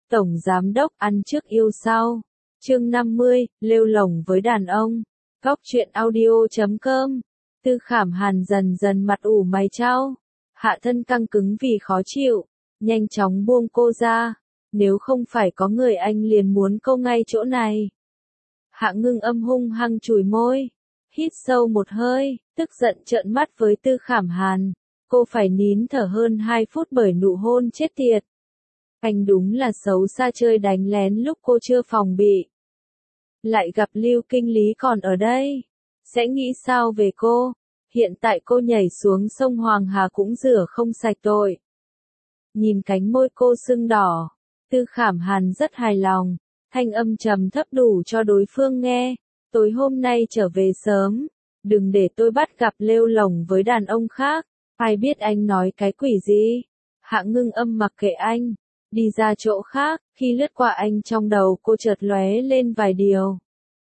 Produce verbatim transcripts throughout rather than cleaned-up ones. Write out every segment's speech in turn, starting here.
Tổng Giám đốc ăn trước yêu sau. Chương năm mươi, lêu lổng với đàn ông. Góc truyện audio chấm com. Tư Khảm Hàn dần dần mặt ủ mày chau. Hạ thân căng cứng vì khó chịu. Nhanh chóng buông cô ra. Nếu không phải có người anh liền muốn câu ngay chỗ này. Hạ Ngưng Âm hung hăng chùi môi. Hít sâu một hơi, tức giận trợn mắt với Tư Khảm Hàn. Cô phải nín thở hơn hai phút bởi nụ hôn chết tiệt. Anh đúng là xấu xa chơi đánh lén lúc cô chưa phòng bị. Lại gặp Lưu Kinh Lý còn ở đây. Sẽ nghĩ sao về cô? Hiện tại cô nhảy xuống sông Hoàng Hà cũng rửa không sạch tội. Nhìn cánh môi cô sưng đỏ. Tư Khảm Hàn rất hài lòng. Thanh âm trầm thấp đủ cho đối phương nghe. Tối hôm nay trở về sớm. Đừng để tôi bắt gặp lêu lổng với đàn ông khác. Ai biết anh nói cái quỷ gì? Hạ Ngưng Âm mặc kệ anh. Đi ra chỗ khác, khi lướt qua anh trong đầu cô chợt lóe lên vài điều.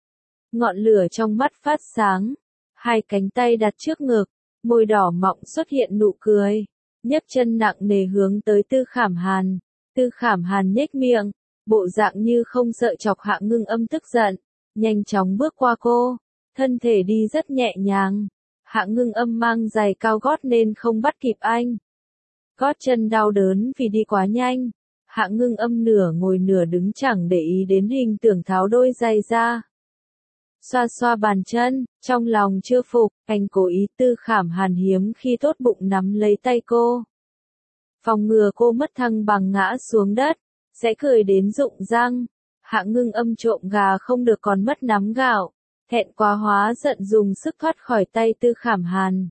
Ngọn lửa trong mắt phát sáng. Hai cánh tay đặt trước ngực. Môi đỏ mọng xuất hiện nụ cười. Nhấc chân nặng nề hướng tới Tư Khảm Hàn. Tư Khảm Hàn nhếch miệng. Bộ dạng như không sợ chọc Hạ Ngưng Âm tức giận. Nhanh chóng bước qua cô. Thân thể đi rất nhẹ nhàng. Hạ Ngưng Âm mang giày cao gót nên không bắt kịp anh. Gót chân đau đớn vì đi quá nhanh. Hạ Ngưng Âm nửa ngồi nửa đứng chẳng để ý đến hình tưởng tháo đôi giày ra. Xoa xoa bàn chân, trong lòng chưa phục, anh cố ý. Tư Khảm Hàn hiếm khi tốt bụng nắm lấy tay cô. Phòng ngừa cô mất thăng bằng ngã xuống đất, sẽ cười đến rụng răng. Hạ Ngưng Âm trộm gà không được còn mất nắm gạo. Hẹn quá hóa giận dùng sức thoát khỏi tay Tư Khảm Hàn.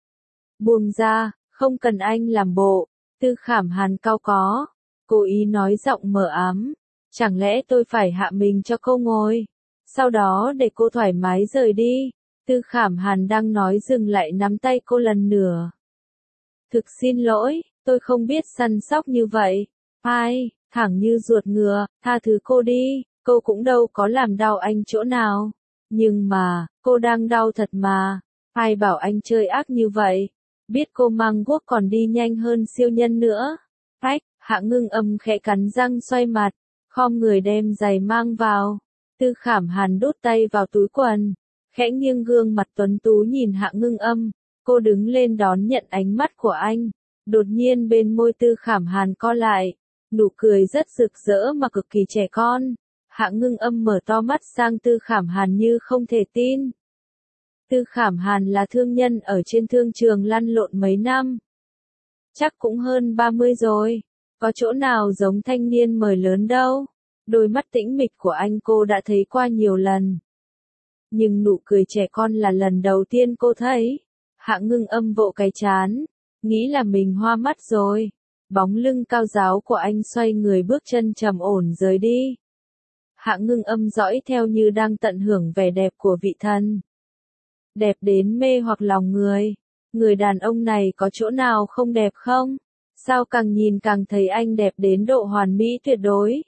Buông ra, không cần anh làm bộ. Tư Khảm Hàn cau có. Cố ý nói giọng mờ ám. Chẳng lẽ tôi phải hạ mình cho cô ngồi? Sau đó để cô thoải mái rời đi. Tư Khảm Hàn đang nói dừng lại nắm tay cô lần nữa. Thực xin lỗi, tôi không biết săn sóc như vậy. Ai, thẳng như ruột ngựa, tha thứ cô đi, cô cũng đâu có làm đau anh chỗ nào. Nhưng mà, cô đang đau thật mà. Ai bảo anh chơi ác như vậy? Biết cô mang guốc còn đi nhanh hơn siêu nhân nữa. Ách, Hạ Ngưng Âm khẽ cắn răng xoay mặt, khom người đem giày mang vào. Tư Khảm Hàn đút tay vào túi quần, khẽ nghiêng gương mặt tuấn tú nhìn Hạ Ngưng Âm. Cô đứng lên đón nhận ánh mắt của anh. Đột nhiên bên môi Tư Khảm Hàn co lại, nụ cười rất rực rỡ mà cực kỳ trẻ con. Hạ Ngưng Âm mở to mắt sang Tư Khảm Hàn như không thể tin. Tư Khảm Hàn là thương nhân ở trên thương trường lăn lộn mấy năm. Chắc cũng hơn ba mươi rồi. Có chỗ nào giống thanh niên mời lớn đâu. Đôi mắt tĩnh mịch của anh cô đã thấy qua nhiều lần. Nhưng nụ cười trẻ con là lần đầu tiên cô thấy. Hạ Ngưng Âm vỗ cái trán. Nghĩ là mình hoa mắt rồi. Bóng lưng cao ráo của anh xoay người bước chân trầm ổn rời đi. Hạ Ngưng Âm dõi theo như đang tận hưởng vẻ đẹp của vị thần. Đẹp đến mê hoặc lòng người. Người đàn ông này có chỗ nào không đẹp không? Sao càng nhìn càng thấy anh đẹp đến độ hoàn mỹ tuyệt đối.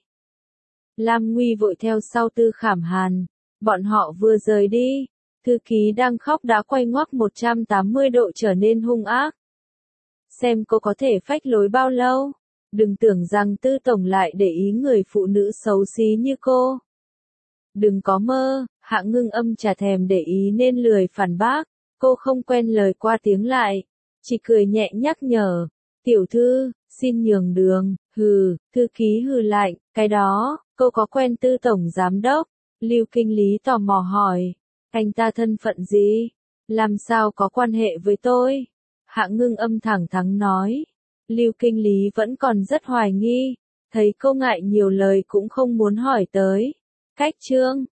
Lam Nguy vội theo sau Tư Khảm Hàn. Bọn họ vừa rời đi. Thư ký đang khóc đã quay ngoắt một trăm tám mươi độ trở nên hung ác. Xem cô có thể phách lối bao lâu. Đừng tưởng rằng Tư Tổng lại để ý người phụ nữ xấu xí như cô. Đừng có mơ. Hạ Ngưng Âm chả thèm để ý nên lười phản bác. Cô không quen lời qua tiếng lại. Chỉ cười nhẹ nhắc nhở. Tiểu thư, xin nhường đường. Hừ, thư ký hừ lạnh. Cái đó, cô có quen Tư Tổng Giám đốc? Lưu Kinh Lý tò mò hỏi. Anh ta thân phận gì? Làm sao có quan hệ với tôi? Hạ Ngưng Âm thẳng thắn nói. Lưu Kinh Lý vẫn còn rất hoài nghi. Thấy cô ngại nhiều lời cũng không muốn hỏi tới. Cách chương.